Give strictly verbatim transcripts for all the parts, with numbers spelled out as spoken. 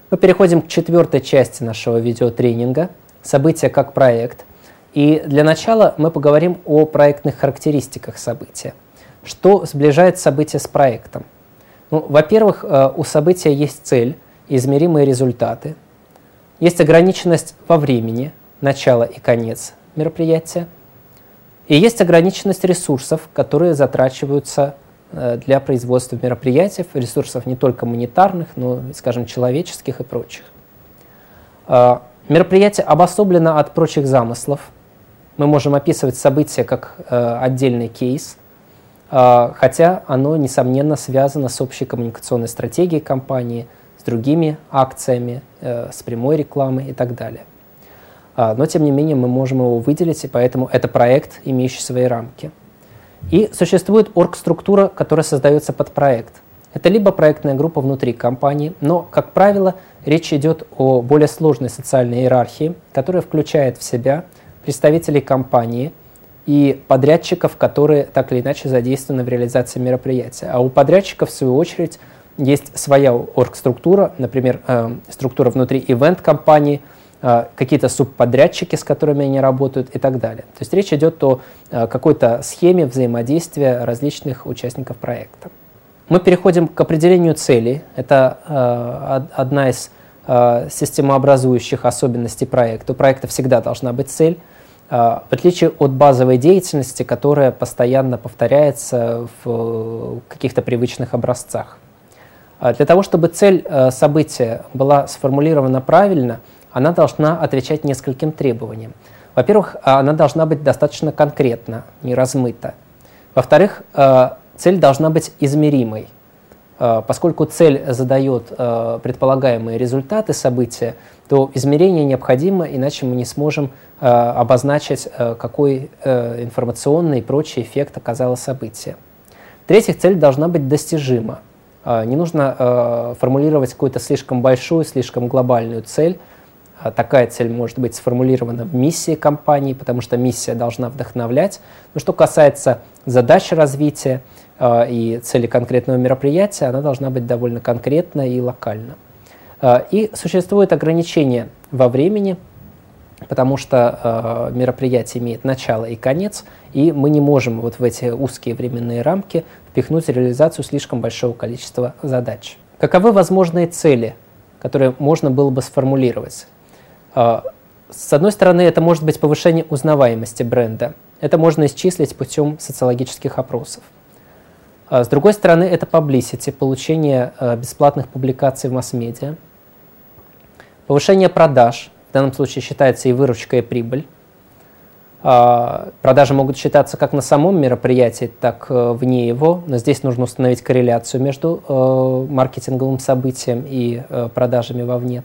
Мы переходим к четвертой части нашего видеотренинга «События как проект». И для начала мы поговорим о проектных характеристиках события. Что сближает событие с проектом? Ну, во-первых, у события есть цель, измеримые результаты. Есть ограниченность во времени, начало и конец мероприятия. И есть ограниченность ресурсов, которые затрачиваются для производства мероприятий, ресурсов не только монетарных, но, скажем, человеческих и прочих. Мероприятие обособлено от прочих замыслов. Мы можем описывать событие как отдельный кейс, хотя оно, несомненно, связано с общей коммуникационной стратегией компании, с другими акциями, с прямой рекламой и так далее. Но, тем не менее, мы можем его выделить, и поэтому это проект, имеющий свои рамки. И существует оргструктура, которая создается под проект. Это либо проектная группа внутри компании, но, как правило, речь идет о более сложной социальной иерархии, которая включает в себя представителей компании и подрядчиков, которые так или иначе задействованы в реализации мероприятия. А у подрядчиков, в свою очередь, есть своя оргструктура, например, э, структура внутри ивент-компании, какие-то субподрядчики, с которыми они работают и так далее. То есть речь идет о какой-то схеме взаимодействия различных участников проекта. Мы переходим к определению целей. Это одна из системообразующих особенностей проекта. У проекта всегда должна быть цель, в отличие от базовой деятельности, которая постоянно повторяется в каких-то привычных образцах. Для того, чтобы цель события была сформулирована правильно, она должна отвечать нескольким требованиям. Во-первых, она должна быть достаточно конкретна, не размыта. Во-вторых, цель должна быть измеримой. Поскольку цель задает предполагаемые результаты события, то измерение необходимо, иначе мы не сможем обозначить, какой информационный и прочий эффект оказало событие. В-третьих, цель должна быть достижима. Не нужно формулировать какую-то слишком большую, слишком глобальную цель. Такая цель может быть сформулирована в миссии компании, потому что миссия должна вдохновлять. Но что касается задач развития э, и цели конкретного мероприятия, она должна быть довольно конкретна и локальна. Э, и существует ограничение во времени, потому что э, мероприятие имеет начало и конец, и мы не можем вот в эти узкие временные рамки впихнуть реализацию слишком большого количества задач. Каковы возможные цели, которые можно было бы сформулировать? С одной стороны, это может быть повышение узнаваемости бренда. Это можно исчислить путем социологических опросов. С другой стороны, это publicity, получение бесплатных публикаций в масс-медиа. Повышение продаж, в данном случае считается и выручка, и прибыль. Продажи могут считаться как на самом мероприятии, так и вне его, но здесь нужно установить корреляцию между маркетинговым событием и продажами вовне.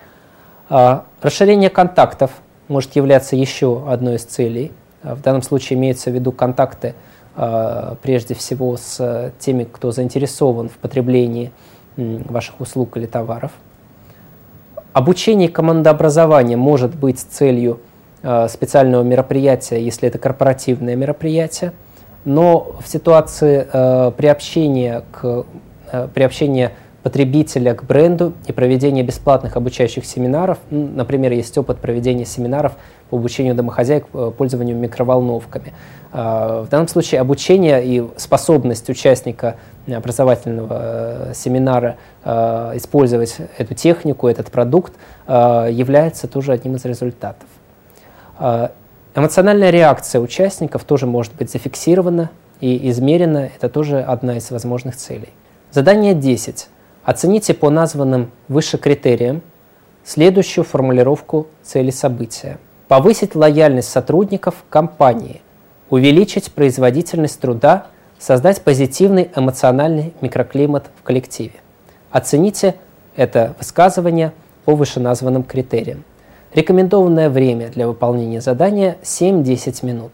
Расширение контактов может являться еще одной из целей. В данном случае имеются в виду контакты прежде всего с теми, кто заинтересован в потреблении ваших услуг или товаров. Обучение и командообразование может быть целью специального мероприятия, если это корпоративное мероприятие, но в ситуации приобщения, к, приобщения потребителя к бренду и проведения бесплатных обучающих семинаров, например, есть опыт проведения семинаров по обучению домохозяек пользованию микроволновками. В данном случае обучение и способность участника образовательного семинара использовать эту технику, этот продукт, является тоже одним из результатов. Эмоциональная реакция участников тоже может быть зафиксирована и измерена. Это тоже одна из возможных целей. Задание десять. Оцените по названным выше критериям следующую формулировку цели события. Повысить лояльность сотрудников компании, увеличить производительность труда, создать позитивный эмоциональный микроклимат в коллективе. Оцените это высказывание по вышеназванным критериям. Рекомендованное время для выполнения задания семь-десять минут.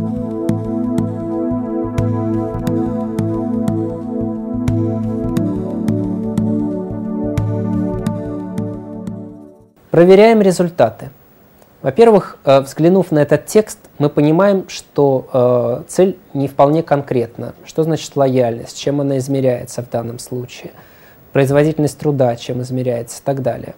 Проверяем результаты. Во-первых, взглянув на этот текст, мы понимаем, что цель не вполне конкретна. Что значит лояльность, чем она измеряется в данном случае, производительность труда, чем измеряется, и так далее.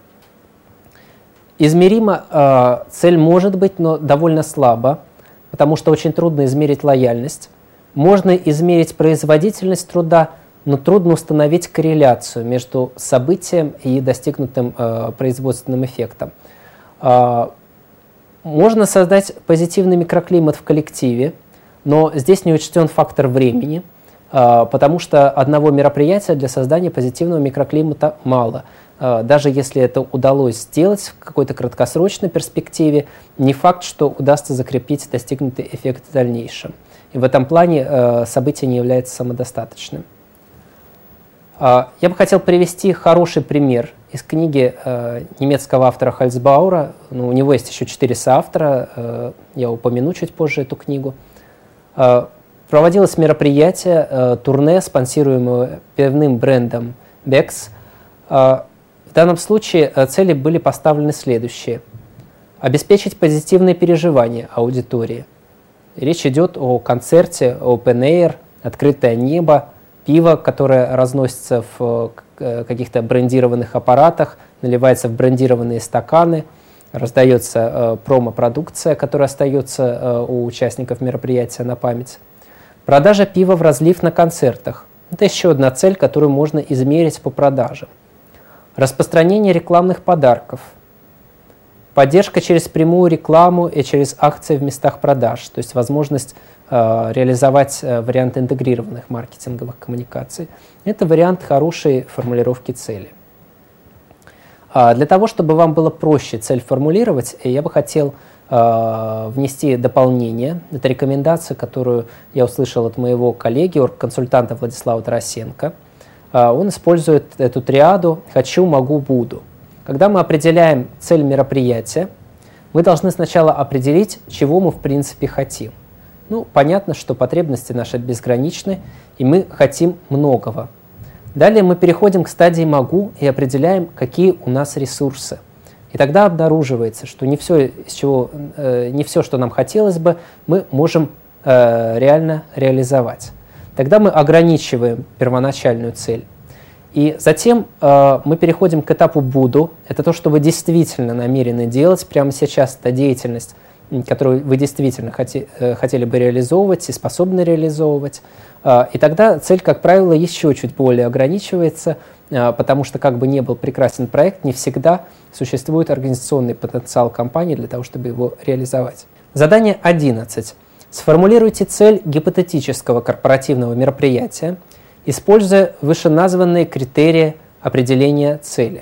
Измеримо э, цель может быть, но довольно слабо, потому что очень трудно измерить лояльность. Можно измерить производительность труда, но трудно установить корреляцию между событием и достигнутым э, производственным эффектом. Э, можно создать позитивный микроклимат в коллективе, но здесь не учтен фактор времени, э, потому что одного мероприятия для создания позитивного микроклимата мало. Э, даже если это удалось сделать в какой-то краткосрочной перспективе, не факт, что удастся закрепить достигнутый эффект в дальнейшем. И в этом плане э, событие не является самодостаточным. Э, я бы хотел привести хороший пример из книги э, немецкого автора Хальцбауэра. Ну, у него есть еще четыре соавтора, э, я упомяну чуть позже эту книгу. Э, проводилось мероприятие, э, турне, спонсируемое пивным брендом Beck's. Э, в данном случае э, цели были поставлены следующие. Обеспечить позитивные переживания аудитории. Речь идет о концерте, open air, открытое небо, пиво, которое разносится в каких-то брендированных аппаратах, наливается в брендированные стаканы, раздается э, промо-продукция, которая остается э, у участников мероприятия на память. Продажа пива в разлив на концертах. Это еще одна цель, которую можно измерить по продажам. Распространение рекламных подарков. Поддержка через прямую рекламу и через акции в местах продаж, то есть возможность э, реализовать э, вариант интегрированных маркетинговых коммуникаций. Это вариант хорошей формулировки цели. А для того, чтобы вам было проще цель формулировать, я бы хотел э, внести дополнение. Это рекомендация, которую я услышал от моего коллеги, оргконсультанта Владислава Тарасенко. Э, он использует эту триаду «хочу, могу, буду». Когда мы определяем цель мероприятия, мы должны сначала определить, чего мы в принципе хотим. Ну, понятно, что потребности наши безграничны, и мы хотим многого. Далее мы переходим к стадии «могу» и определяем, какие у нас ресурсы. И тогда обнаруживается, что не все, из чего, э, не все, что нам хотелось бы, мы можем э, реально реализовать. Тогда мы ограничиваем первоначальную цель. И затем э, мы переходим к этапу «буду». Это то, что вы действительно намерены делать прямо сейчас. Это деятельность, которую вы действительно хоте, э, хотели бы реализовывать и способны реализовывать. Э, и тогда цель, как правило, еще чуть более ограничивается, э, потому что, как бы ни был прекрасен проект, не всегда существует организационный потенциал компании для того, чтобы его реализовать. Задание одиннадцать. Сформулируйте цель гипотетического корпоративного мероприятия, используя вышеназванные критерии определения цели.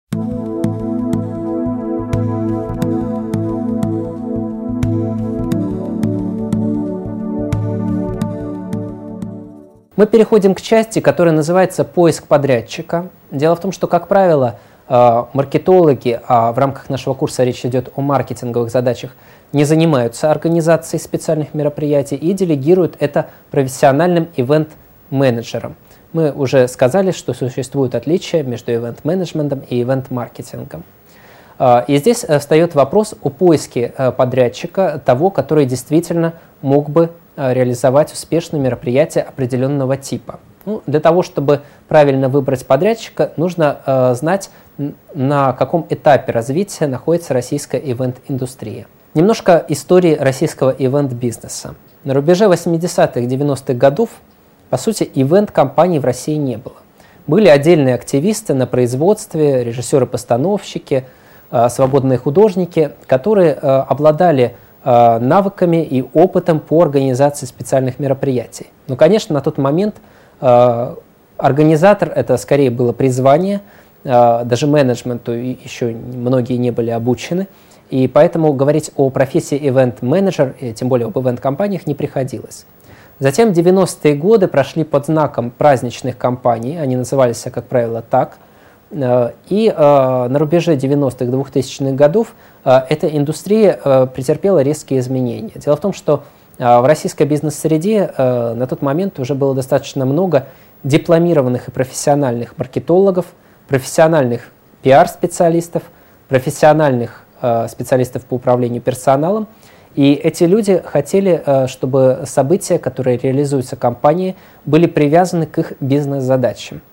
Мы переходим к части, которая называется «Поиск подрядчика». Дело в том, что, как правило, маркетологи, а в рамках нашего курса речь идет о маркетинговых задачах, не занимаются организацией специальных мероприятий и делегируют это профессиональным ивент-менеджерам. Мы уже сказали, что существуют отличия между ивент-менеджментом и ивент-маркетингом. И здесь встает вопрос о поиске подрядчика, того, который действительно мог бы реализовать успешное мероприятие определенного типа. Ну, для того, чтобы правильно выбрать подрядчика, нужно знать, на каком этапе развития находится российская ивент-индустрия. Немножко истории российского ивент-бизнеса. На рубеже восьмидесятых-девяностых годов, по сути, ивент-компаний в России не было. Были отдельные активисты на производстве, режиссеры-постановщики, свободные художники, которые обладали навыками и опытом по организации специальных мероприятий. Но, конечно, на тот момент организатор — это скорее было призвание, даже менеджменту еще многие не были обучены, и поэтому говорить о профессии ивент-менеджер, тем более об ивент-компаниях, не приходилось. Затем девяностые годы прошли под знаком праздничных компаний, они назывались, как правило, так, и на рубеже девяностых двухтысячных годов эта индустрия претерпела резкие изменения. Дело в том, что в российской бизнес-среде на тот момент уже было достаточно много дипломированных и профессиональных маркетологов, профессиональных пиар-специалистов, профессиональных специалистов по управлению персоналом. И эти люди хотели, чтобы события, которые реализуются компанией, были привязаны к их бизнес-задачам.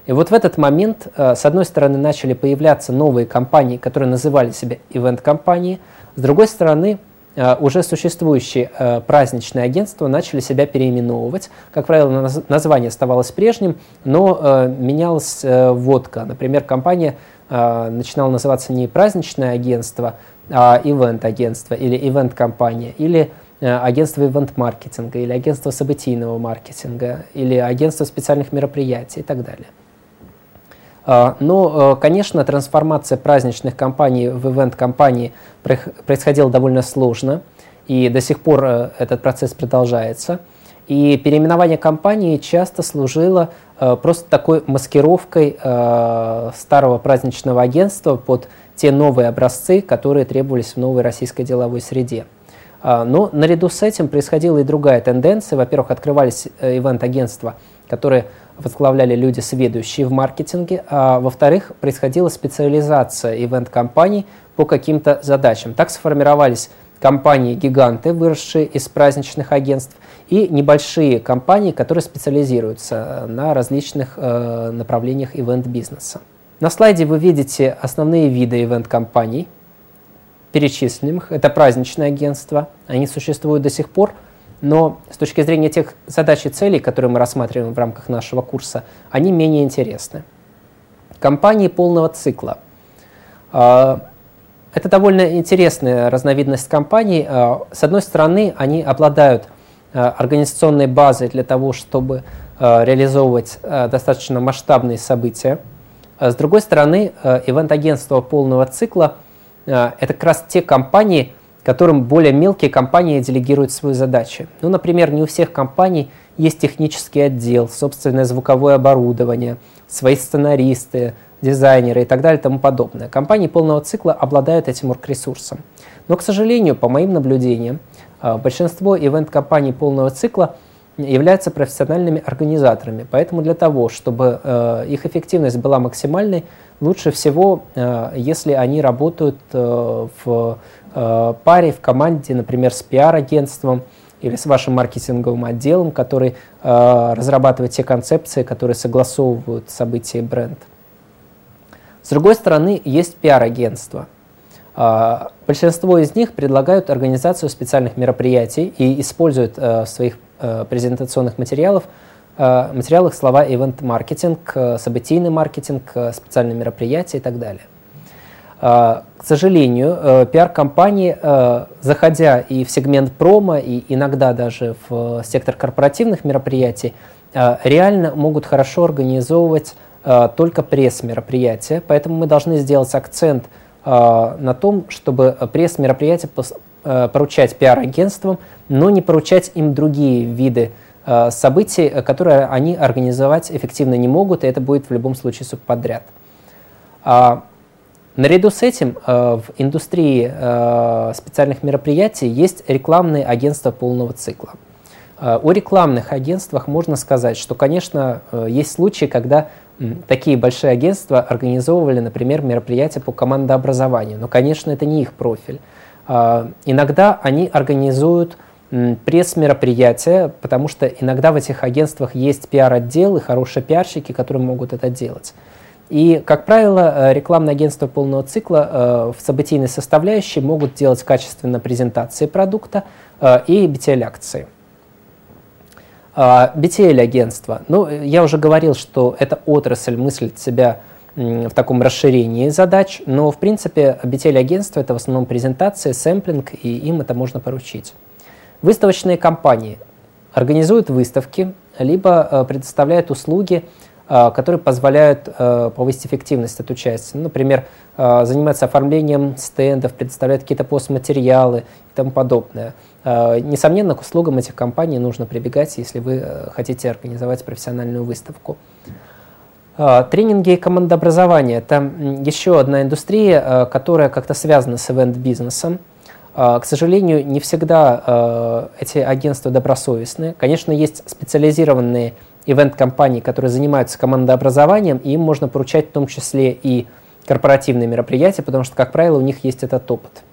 И вот в этот момент, с одной стороны, начали появляться новые компании, которые называли себя ивент-компании, с другой стороны, уже существующие праздничные агентства начали себя переименовывать. Как правило, название оставалось прежним, но менялась вводка. Например, компания начинала называться не праздничное агентство, а ивент-агентство или ивент-компания, или агентство ивент-маркетинга, или агентство событийного маркетинга, или агентство специальных мероприятий и так далее. Но, конечно, трансформация праздничных компаний в ивент-компании происходила довольно сложно, и до сих пор этот процесс продолжается. И переименование компании часто служило просто такой маскировкой старого праздничного агентства под те новые образцы, которые требовались в новой российской деловой среде. Но наряду с этим происходила и другая тенденция. Во-первых, открывались ивент-агентства, которые возглавляли люди, сведущие в маркетинге, а во-вторых, происходила специализация ивент-компаний по каким-то задачам. Так сформировались компании-гиганты, выросшие из праздничных агентств, и небольшие компании, которые специализируются на различных э, направлениях ивент-бизнеса. На слайде вы видите основные виды ивент-компаний, перечисленных. Это праздничные агентства, они существуют до сих пор, но с точки зрения тех задач и целей, которые мы рассматриваем в рамках нашего курса, они менее интересны. Компании полного цикла. Это довольно интересная разновидность компаний. С одной стороны, они обладают организационной базой для того, чтобы реализовывать достаточно масштабные события. С другой стороны, ивент-агентства полного цикла – это как раз те компании, которым более мелкие компании делегируют свои задачи. Ну, например, не у всех компаний есть технический отдел, собственное звуковое оборудование, свои сценаристы, дизайнеры и так далее и тому подобное. Компании полного цикла обладают этим оргресурсом. Но, к сожалению, по моим наблюдениям, большинство ивент-компаний полного цикла являются профессиональными организаторами. Поэтому для того, чтобы их эффективность была максимальной, лучше всего, если они работают в паре, в команде, например, с пиар-агентством или с вашим маркетинговым отделом, который разрабатывает те концепции, которые согласовывают события и бренд. С другой стороны, есть пиар-агентства. Большинство из них предлагают организацию специальных мероприятий и используют в своих презентационных материалах, материалах слова ивент-маркетинг, событийный маркетинг, специальные мероприятия и так далее. К сожалению, пиар-компании, заходя и в сегмент промо, и иногда даже в сектор корпоративных мероприятий, реально могут хорошо организовывать только пресс-мероприятия, поэтому мы должны сделать акцент на том, чтобы пресс-мероприятия поручать пиар-агентствам, но не поручать им другие виды событий, которые они организовать эффективно не могут, и это будет в любом случае субподряд. Наряду с этим в индустрии специальных мероприятий есть рекламные агентства полного цикла. О рекламных агентствах можно сказать, что, конечно, есть случаи, когда такие большие агентства организовывали, например, мероприятия по командообразованию, но, конечно, это не их профиль. Иногда они организуют пресс-мероприятия, потому что иногда в этих агентствах есть пиар-отдел и хорошие пиарщики, которые могут это делать. И, как правило, рекламные агентства полного цикла в событийной составляющей могут делать качественно презентации продукта и би ти эл-акции. би ти эл-агентство. Ну, я уже говорил, что эта отрасль мыслит себя в таком расширении задач, но, в принципе, би ти эл-агентство – это в основном презентация, сэмплинг, и им это можно поручить. Выставочные компании организуют выставки, либо предоставляют услуги, которые позволяют повысить эффективность от участия. Например, занимаются оформлением стендов, предоставляют какие-то постматериалы и тому подобное. Несомненно, к услугам этих компаний нужно прибегать, если вы хотите организовать профессиональную выставку. Тренинги и командообразование – это еще одна индустрия, которая как-то связана с ивент-бизнесом. К сожалению, не всегда эти агентства добросовестны. Конечно, есть специализированные ивент-компании, которые занимаются командообразованием, и им можно поручать в том числе и корпоративные мероприятия, потому что, как правило, у них есть этот опыт.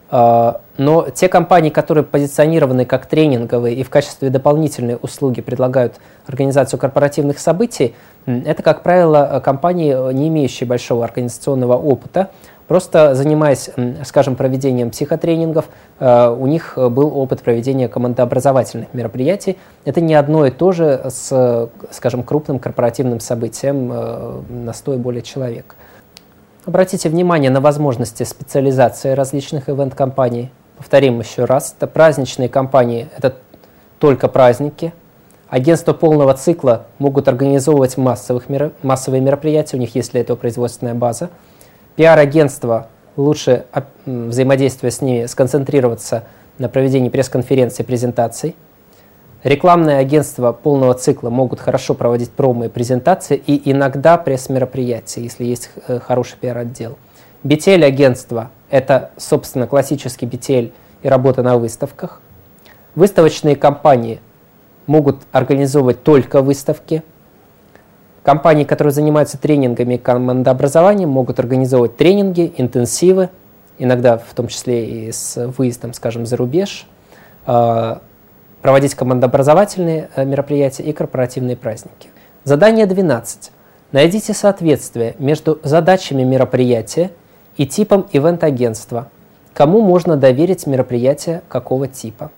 Но те компании, которые позиционированы как тренинговые и в качестве дополнительной услуги предлагают организацию корпоративных событий, это, как правило, компании, не имеющие большого организационного опыта. Просто занимаясь, скажем, проведением психотренингов, у них был опыт проведения командообразовательных мероприятий. Это не одно и то же с, скажем, крупным корпоративным событием на сто и более человек. Обратите внимание на возможности специализации различных ивент-компаний. Повторим еще раз, это праздничные компании, это только праздники. Агентства полного цикла могут организовывать массовых, массовые мероприятия, у них есть для этого производственная база. Пиар-агентства, лучше взаимодействуя с ними, сконцентрироваться на проведении пресс-конференций и презентаций. Рекламные агентства полного цикла могут хорошо проводить промо и презентации и иногда пресс-мероприятия, если есть хороший пиар-отдел. би ти эл-агентства – это, собственно, классический би ти эл и работа на выставках. Выставочные компании могут организовывать только выставки. Компании, которые занимаются тренингами и командообразованием, могут организовывать тренинги, интенсивы, иногда в том числе и с выездом, скажем, за рубеж, проводить командообразовательные мероприятия и корпоративные праздники. Задание двенадцать. Найдите соответствие между задачами мероприятия и типом ивент-агентства. Кому можно доверить мероприятие какого типа?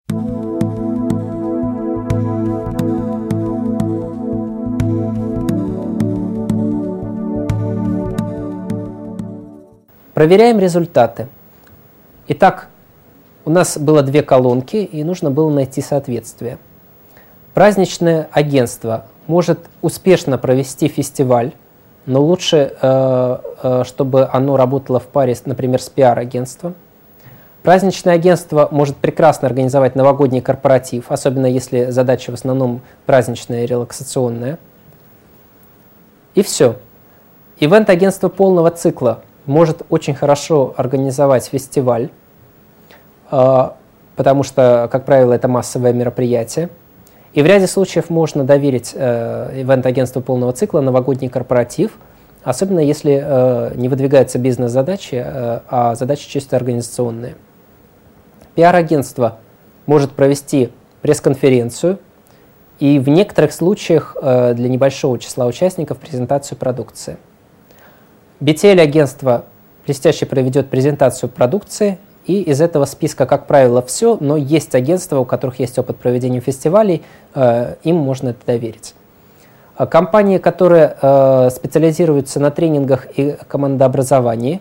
Проверяем результаты. Итак, у нас было две колонки, и нужно было найти соответствие. Праздничное агентство может успешно провести фестиваль, но лучше, э, э, чтобы оно работало в паре, например, с пиар-агентством. Праздничное агентство может прекрасно организовать новогодний корпоратив, особенно если задача в основном праздничная и релаксационная. И все. Ивент-агентство полного цикла может очень хорошо организовать фестиваль, потому что, как правило, это массовое мероприятие. И в ряде случаев можно доверить ивент-агентству полного цикла новогодний корпоратив, особенно если не выдвигаются бизнес-задачи, а задачи чисто организационные. Пиар-агентство может провести пресс-конференцию и в некоторых случаях для небольшого числа участников презентацию продукции. би ти эл-агентство блестяще проведет презентацию продукции, и из этого списка, как правило, все, но есть агентства, у которых есть опыт проведения фестивалей, э, им можно это доверить. Компании, которые э, специализируются на тренингах и командообразовании,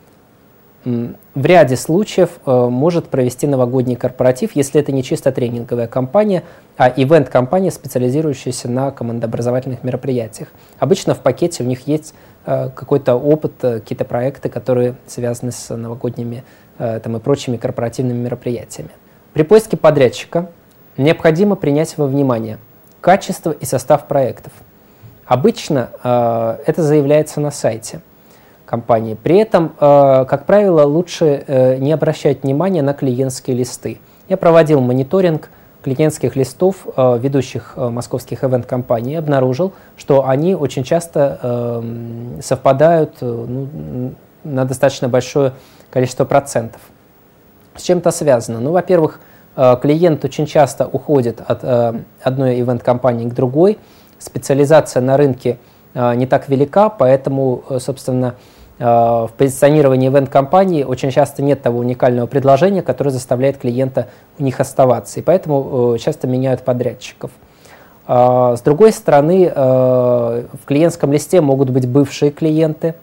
э, в ряде случаев э, может провести новогодний корпоратив, если это не чисто тренинговая компания, а ивент-компания, специализирующаяся на командообразовательных мероприятиях. Обычно в пакете у них есть э, какой-то опыт, э, какие-то проекты, которые связаны с новогодними там, и прочими корпоративными мероприятиями. При поиске подрядчика необходимо принять во внимание качество и состав проектов. Обычно э, это заявляется на сайте компании. При этом, э, как правило, лучше э, не обращать внимания на клиентские листы. Я проводил мониторинг клиентских листов э, ведущих э, московских ивент-компаний и обнаружил, что они очень часто э, совпадают э, ну, на достаточно большое количество процентов. С чем это связано? Ну, во-первых, клиент очень часто уходит от одной ивент-компании к другой, специализация на рынке не так велика, поэтому, собственно, в позиционировании ивент-компании очень часто нет того уникального предложения, которое заставляет клиента у них оставаться, и поэтому часто меняют подрядчиков. С другой стороны, в клиентском листе могут быть бывшие клиенты,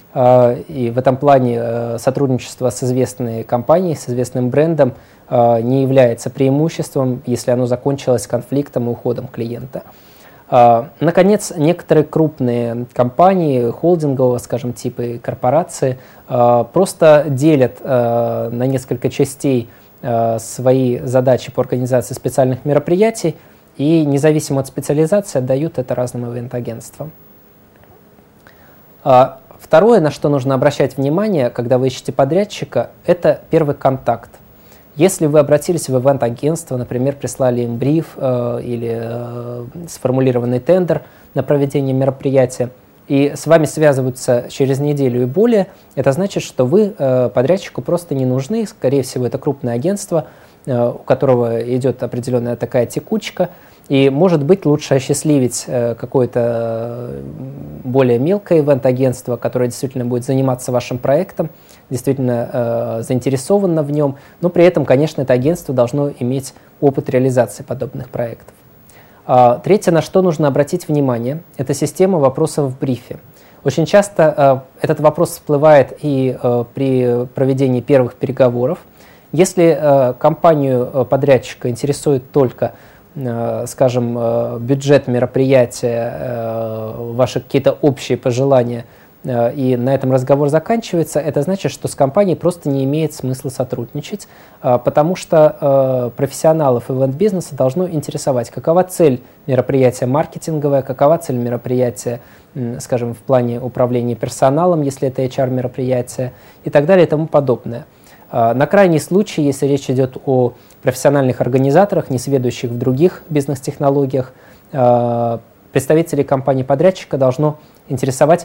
и в этом плане сотрудничество с известной компанией, с известным брендом не является преимуществом, если оно закончилось конфликтом и уходом клиента. Наконец, некоторые крупные компании, холдингового, скажем, типа и корпорации, просто делят на несколько частей свои задачи по организации специальных мероприятий и, независимо от специализации, отдают это разным ивент-агентствам. Второе, на что нужно обращать внимание, когда вы ищете подрядчика, это первый контакт. Если вы обратились в ивент-агентство, например, прислали им бриф э, или э, сформулированный тендер на проведение мероприятия, и с вами связываются через неделю и более, это значит, что вы э, подрядчику просто не нужны. Скорее всего, это крупное агентство, э, у которого идет определенная такая текучка, и, может быть, лучше осчастливить э, какое-то более мелкое ивент-агентство, которое действительно будет заниматься вашим проектом, действительно э, заинтересовано в нем, но при этом, конечно, это агентство должно иметь опыт реализации подобных проектов. А, третье, на что нужно обратить внимание, это система вопросов в брифе. Очень часто э, этот вопрос всплывает и э, при проведении первых переговоров. Если э, компанию э, подрядчика интересует только, э, скажем, э, бюджет мероприятия, э, ваши какие-то общие пожелания, э, и на этом разговор заканчивается, это значит, что с компанией просто не имеет смысла сотрудничать, э, потому что э, профессионалов ивент-бизнеса должно интересовать, какова цель мероприятия маркетинговая, какова цель мероприятия, э, скажем, в плане управления персоналом, если это эйч ар-мероприятие, и так далее и тому подобное. На крайний случай, если речь идет о профессиональных организаторах, несведущих в других бизнес-технологиях, представителей компании-подрядчика должно интересовать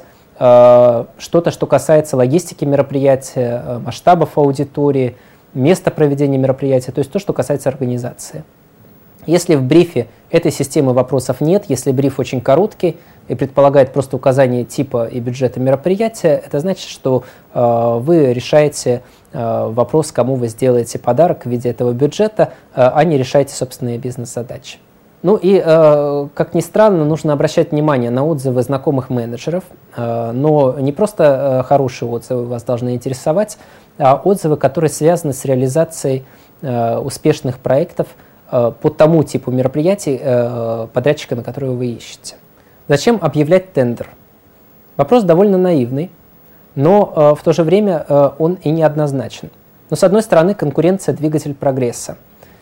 что-то, что касается логистики мероприятия, масштабов аудитории, места проведения мероприятия, то есть то, что касается организации. Если в брифе этой системы вопросов нет, если бриф очень короткий и предполагает просто указание типа и бюджета мероприятия, это значит, что э, вы решаете э, вопрос, кому вы сделаете подарок в виде этого бюджета, э, а не решаете собственные бизнес-задачи. Ну и, э, как ни странно, нужно обращать внимание на отзывы знакомых менеджеров, э, но не просто э, хорошие отзывы вас должны интересовать, а отзывы, которые связаны с реализацией э, успешных проектов по тому типу мероприятий подрядчика, на который вы ищете. Зачем объявлять тендер? Вопрос довольно наивный, но в то же время он и неоднозначен. Но с одной стороны, конкуренция – двигатель прогресса.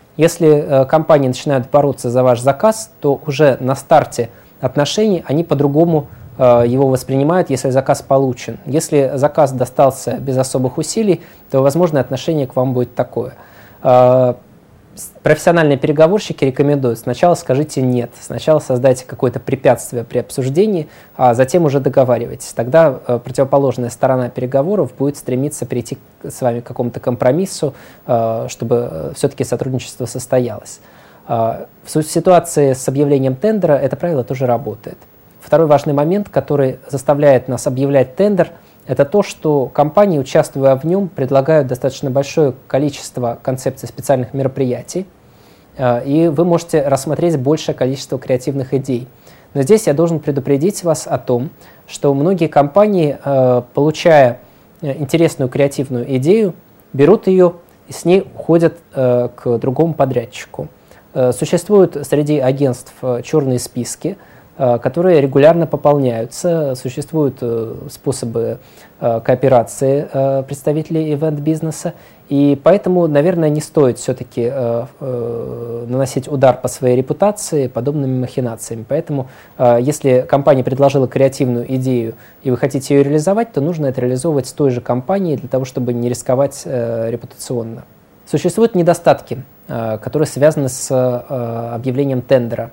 Если компании начинают бороться за ваш заказ, то уже на старте отношений они по-другому его воспринимают, если заказ получен. Если заказ достался без особых усилий, то, возможно, отношение к вам будет такое. Профессиональные переговорщики рекомендуют: сначала скажите «нет», сначала создайте какое-то препятствие при обсуждении, а затем уже договаривайтесь. Тогда э, противоположная сторона переговоров будет стремиться прийти с вами к какому-то компромиссу, э, чтобы все-таки сотрудничество состоялось. Э, в ситуации с объявлением тендера это правило тоже работает. Второй важный момент, который заставляет нас объявлять тендер, это то, что компании, участвуя в нем, предлагают достаточно большое количество концепций специальных мероприятий, и вы можете рассмотреть большее количество креативных идей. Но здесь я должен предупредить вас о том, что многие компании, получая интересную креативную идею, берут ее и с ней уходят к другому подрядчику. Существуют среди агентств черные списки, которые регулярно пополняются. Существуют способы кооперации представителей ивент-бизнеса, и поэтому, наверное, не стоит все-таки наносить удар по своей репутации подобными махинациями. Поэтому, если компания предложила креативную идею, и вы хотите ее реализовать, то нужно это реализовывать с той же компанией, для того, чтобы не рисковать репутационно. Существуют недостатки, которые связаны с объявлением тендера.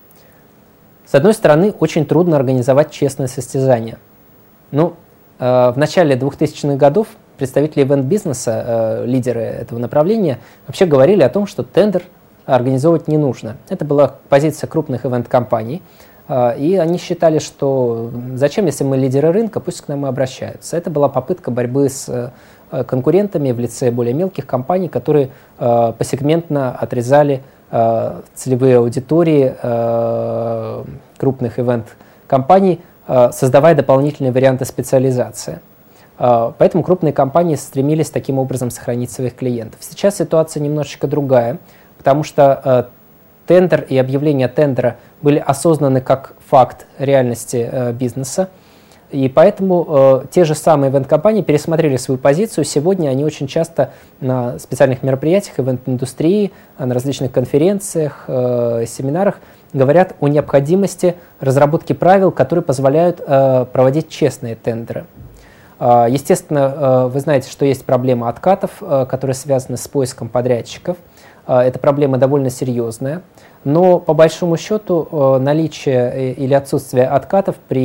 С одной стороны, очень трудно организовать честное состязание. Ну, э, в начале двухтысячных годов представители ивент-бизнеса, э, лидеры этого направления, вообще говорили о том, что тендер организовывать не нужно. Это была позиция крупных ивент-компаний, э, и они считали, что зачем, если мы лидеры рынка, пусть к нам и обращаются. Это была попытка борьбы с э, конкурентами в лице более мелких компаний, которые э, посегментно отрезали целевые аудитории э, крупных ивент-компаний, э, создавая дополнительные варианты специализации. Э, поэтому крупные компании стремились таким образом сохранить своих клиентов. Сейчас ситуация немножечко другая, потому что э, тендер и объявление тендера были осознаны как факт реальности э, бизнеса, и поэтому э, те же самые ивент-компании пересмотрели свою позицию. Сегодня они очень часто на специальных мероприятиях ивент-индустрии, на различных конференциях, э, семинарах говорят о необходимости разработки правил, которые позволяют э, проводить честные тендеры. Э, естественно, э, вы знаете, что есть проблема откатов, э, которые связаны с поиском подрядчиков. Э, эта проблема довольно серьезная, но по большому счету э, наличие или отсутствие откатов при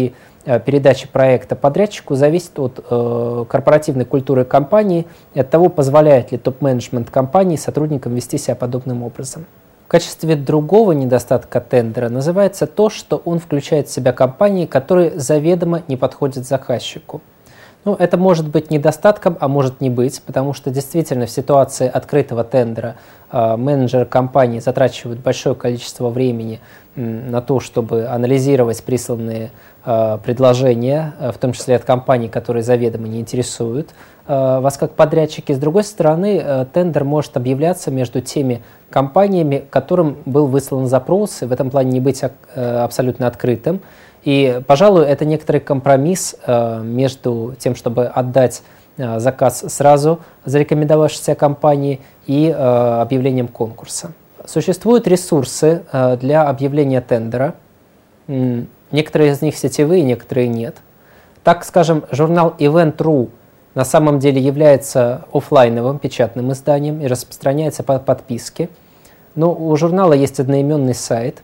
передачи проекта подрядчику зависит от э, корпоративной культуры компании и от того, позволяет ли топ-менеджмент компании сотрудникам вести себя подобным образом. В качестве другого недостатка тендера называется то, что он включает в себя компании, которые заведомо не подходят заказчику. Ну, это может быть недостатком, а может не быть, потому что действительно в ситуации открытого тендера э, менеджеры компании затрачивают большое количество времени э, на то, чтобы анализировать присланные э, предложения, э, в том числе от компаний, которые заведомо не интересуют э, вас как подрядчики. С другой стороны, э, тендер может объявляться между теми компаниями, которым был выслан запрос, и в этом плане не быть э, абсолютно открытым. И, пожалуй, это некоторый компромисс э, между тем, чтобы отдать э, заказ сразу зарекомендовавшейся компании и э, объявлением конкурса. Существуют ресурсы э, для объявления тендера. М, некоторые из них сетевые, некоторые нет. Так, скажем, журнал Event точка ру на самом деле является офлайновым печатным изданием и распространяется по подписке. Но у журнала есть одноименный сайт.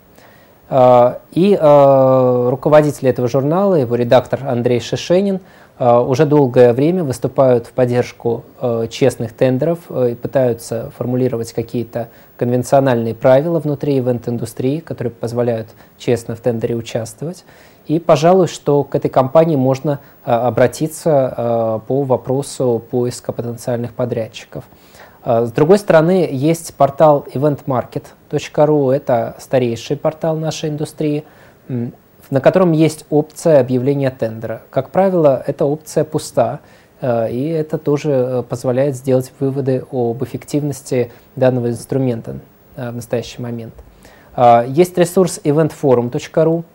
И э, руководители этого журнала, его редактор Андрей Шишенин, э, уже долгое время выступают в поддержку э, честных тендеров э, и пытаются формулировать какие-то конвенциональные правила внутри ивент-индустрии, которые позволяют честно в тендере участвовать. И, пожалуй, что к этой компании можно э, обратиться э, по вопросу поиска потенциальных подрядчиков. С другой стороны, есть портал ивент маркет точка ру, это старейший портал нашей индустрии, на котором есть опция объявления тендера. Как правило, эта опция пуста, и это тоже позволяет сделать выводы об эффективности данного инструмента в настоящий момент. Есть ресурс ивент форум точка ру,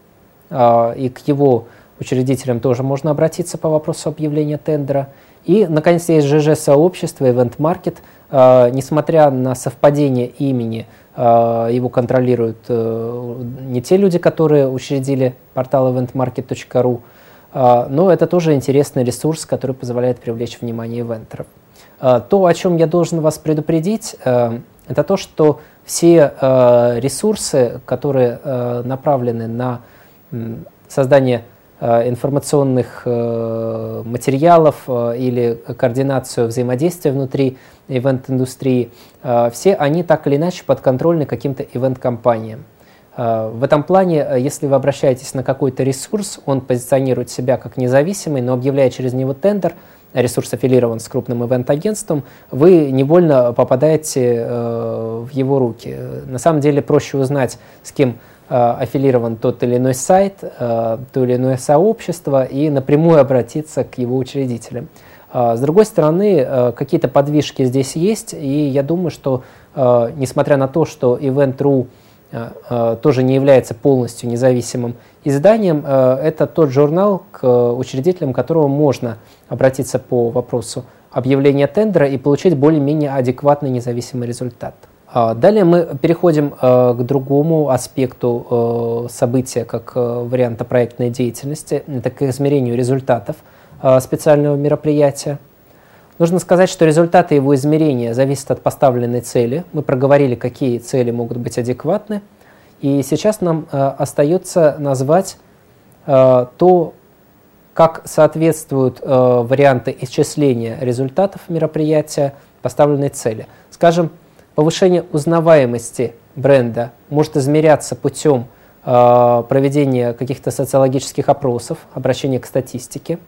и к его учредителям тоже можно обратиться по вопросу объявления тендера. И, наконец, есть жэ жэ-сообщество Event Market. Uh, несмотря на совпадение имени, uh, его контролируют uh, не те люди, которые учредили портал ивент маркет точка ру, uh, но это тоже интересный ресурс, который позволяет привлечь внимание ивентеров. Uh, то, о чем я должен вас предупредить, uh, это то, что все uh, ресурсы, которые uh, направлены на um, создание информационных э, материалов э, или координацию взаимодействия внутри ивент-индустрии, э, все они так или иначе подконтрольны каким-то ивент-компаниям. Э, в этом плане, если вы обращаетесь на какой-то ресурс, он позиционирует себя как независимый, но объявляя через него тендер, ресурс аффилирован с крупным ивент-агентством, вы невольно попадаете э, в его руки. На самом деле проще узнать, с кем аффилирован тот или иной сайт, то или иное сообщество и напрямую обратиться к его учредителям. С другой стороны, какие-то подвижки здесь есть, и я думаю, что несмотря на то, что ивент точка ру тоже не является полностью независимым изданием, это тот журнал, к учредителям которого можно обратиться по вопросу объявления тендера и получить более-менее адекватный независимый результат. Далее мы переходим к другому аспекту события как варианта проектной деятельности, это к измерению результатов специального мероприятия. Нужно сказать, что результаты его измерения зависят от поставленной цели. Мы проговорили, какие цели могут быть адекватны. И сейчас нам остается назвать то, как соответствуют варианты исчисления результатов мероприятия поставленной цели. Скажем, повышение узнаваемости бренда может измеряться путем э, проведения каких-то социологических опросов, обращения к статистике.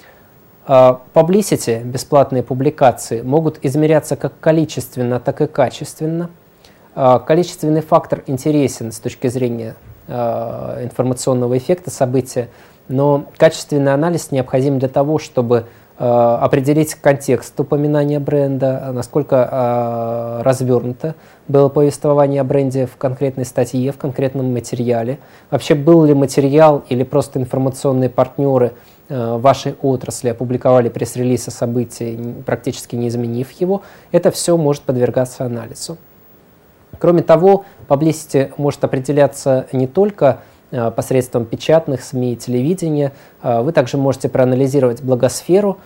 Э, publicity, бесплатные публикации, могут измеряться как количественно, так и качественно. Э, количественный фактор интересен с точки зрения э, информационного эффекта события, но качественный анализ необходим для того, чтобы определить контекст упоминания бренда, насколько э, развернуто было повествование о бренде в конкретной статье, в конкретном материале. Вообще, был ли материал или просто информационные партнеры э, вашей отрасли опубликовали пресс-релиз о событии, практически не изменив его. Это все может подвергаться анализу. Кроме того, publicity может определяться не только посредством печатных СМИ и телевидения. Вы также можете проанализировать блогосферу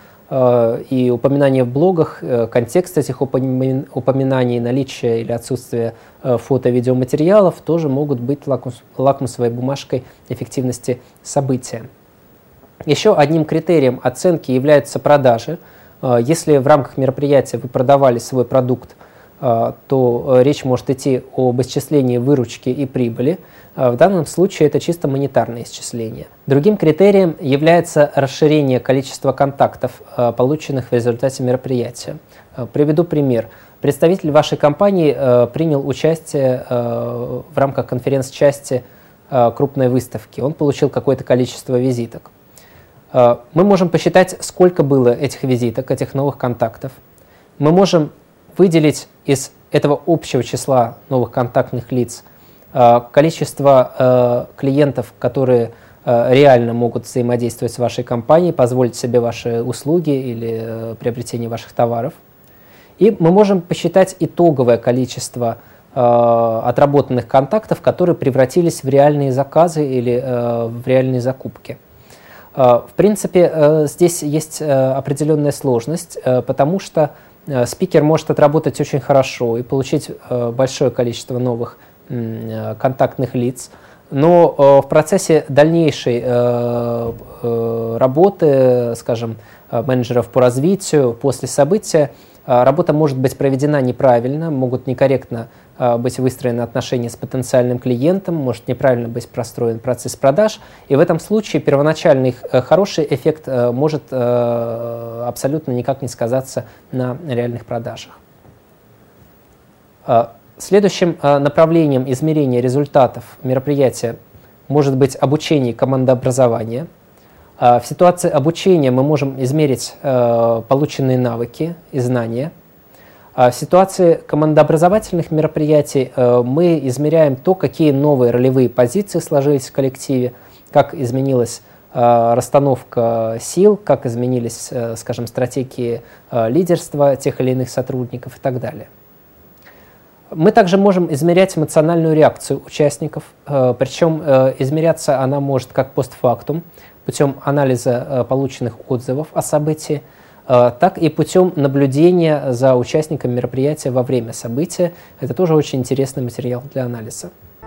и упоминания в блогах, контекст этих упоминаний, наличие или отсутствие фото-видеоматериалов тоже могут быть лакмус, лакмусовой бумажкой эффективности события. Еще одним критерием оценки являются продажи. Если в рамках мероприятия вы продавали свой продукт, то речь может идти об исчислении выручки и прибыли. В данном случае это чисто монетарное исчисление. Другим критерием является расширение количества контактов, полученных в результате мероприятия. Приведу пример. Представитель вашей компании принял участие в рамках конференц-части крупной выставки. Он получил какое-то количество визиток. Мы можем посчитать, сколько было этих визиток, этих новых контактов. Мы можем выделить из этого общего числа новых контактных лиц количество клиентов, которые реально могут взаимодействовать с вашей компанией, позволить себе ваши услуги или приобретение ваших товаров. И мы можем посчитать итоговое количество отработанных контактов, которые превратились в реальные заказы или в реальные закупки. В принципе, здесь есть определенная сложность, потому что спикер может отработать очень хорошо и получить большое количество новых контактных лиц, но в процессе дальнейшей работы, скажем, менеджеров по развитию после события, работа может быть проведена неправильно, могут некорректно быть выстроены отношения с потенциальным клиентом, может неправильно быть простроен процесс продаж, и в этом случае первоначальный хороший эффект может абсолютно никак не сказаться на реальных продажах. Следующим направлением измерения результатов мероприятия может быть обучение и командообразование. В ситуации обучения мы можем измерить полученные навыки и знания. В ситуации командообразовательных мероприятий мы измеряем то, какие новые ролевые позиции сложились в коллективе, как изменилась расстановка сил, как изменились, скажем, стратегии лидерства тех или иных сотрудников и так далее. Мы также можем измерять эмоциональную реакцию участников, причем измеряться она может как постфактум, путем анализа полученных отзывов о событии, так и путем наблюдения за участником мероприятия во время события. Это тоже очень интересный материал для анализа.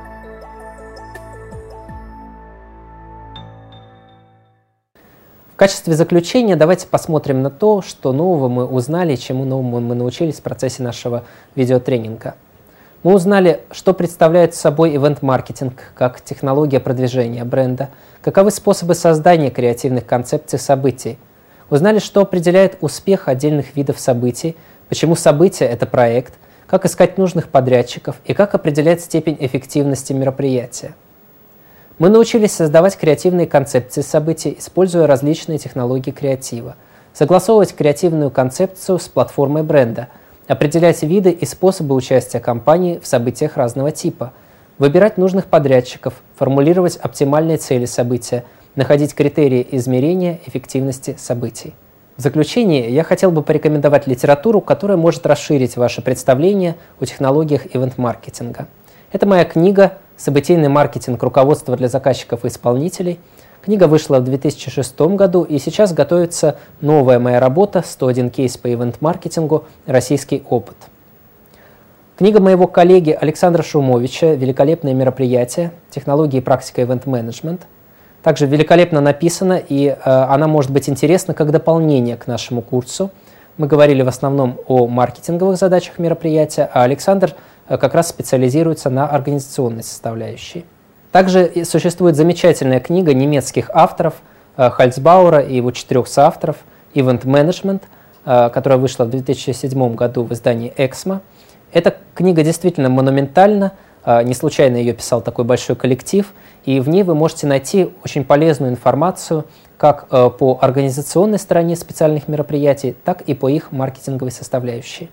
В качестве заключения давайте посмотрим на то, что нового мы узнали, чему новому мы научились в процессе нашего видеотренинга. Мы узнали, что представляет собой ивент-маркетинг как технология продвижения бренда, каковы способы создания креативных концепций событий. Узнали, что определяет успех отдельных видов событий, почему событие – это проект, как искать нужных подрядчиков и как определять степень эффективности мероприятия. Мы научились создавать креативные концепции событий, используя различные технологии креатива, согласовывать креативную концепцию с платформой бренда, определять виды и способы участия компании в событиях разного типа, выбирать нужных подрядчиков, формулировать оптимальные цели события, находить критерии измерения эффективности событий. В заключение я хотел бы порекомендовать литературу, которая может расширить ваше представление о технологиях ивент-маркетинга. Это моя книга «Событийный маркетинг. Руководство для заказчиков и исполнителей». Книга вышла в две тысячи шестом году, и сейчас готовится новая моя работа «сто один кейс по ивент-маркетингу. Российский опыт». Книга моего коллеги Александра Шумовича «Великолепные мероприятия. Технологии и практика ивент-менеджмент». Также великолепно написана, и э, она может быть интересна как дополнение к нашему курсу. Мы говорили в основном о маркетинговых задачах мероприятия, а Александр э, как раз специализируется на организационной составляющей. Также существует замечательная книга немецких авторов э, Хальцбауэра и его четырех соавторов «Ивент-менеджмент», э, которая вышла в две тысячи седьмом году в издании «Эксмо». Эта книга действительно монументальна, э, не случайно ее писал такой большой коллектив, и в ней вы можете найти очень полезную информацию как э, по организационной стороне специальных мероприятий, так и по их маркетинговой составляющей.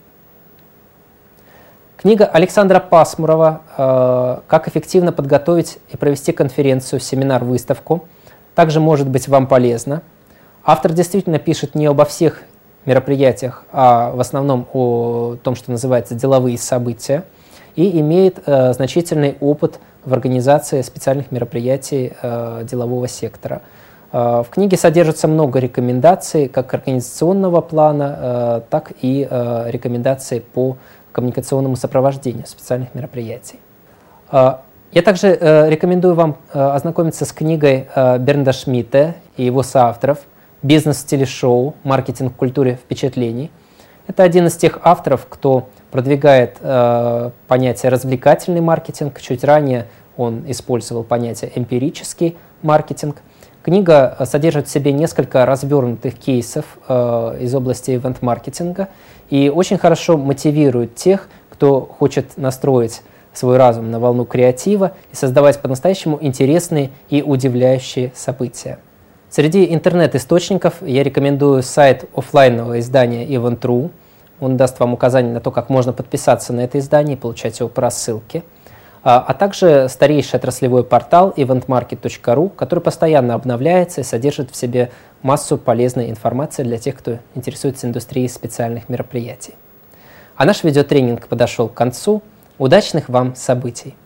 Книга Александра Пасмурова э, «Как эффективно подготовить и провести конференцию, семинар, выставку» также может быть вам полезна. Автор действительно пишет не обо всех мероприятиях, а в основном о том, что называется деловые события, и имеет э, значительный опыт в организации специальных мероприятий э, делового сектора. Э, в книге содержится много рекомендаций как организационного плана, э, так и э, рекомендаций по коммуникационному сопровождению специальных мероприятий. Я также э, рекомендую вам э, ознакомиться с книгой э, Бернда Шмидта и его соавторов «Бизнес в стиле шоу. Маркетинг в культуре впечатлений». Это один из тех авторов, кто продвигает э, понятие «развлекательный маркетинг». Чуть ранее он использовал понятие «эмпирический маркетинг». Книга содержит в себе несколько развернутых кейсов э, из области ивент-маркетинга и очень хорошо мотивирует тех, кто хочет настроить свой разум на волну креатива и создавать по-настоящему интересные и удивляющие события. Среди интернет-источников я рекомендую сайт офлайнового издания Event точка ру. Он даст вам указания на то, как можно подписаться на это издание и получать его по рассылке. А, а также старейший отраслевой портал ивент маркет точка ру, который постоянно обновляется и содержит в себе массу полезной информации для тех, кто интересуется индустрией специальных мероприятий. А наш видеотренинг подошел к концу. Удачных вам событий!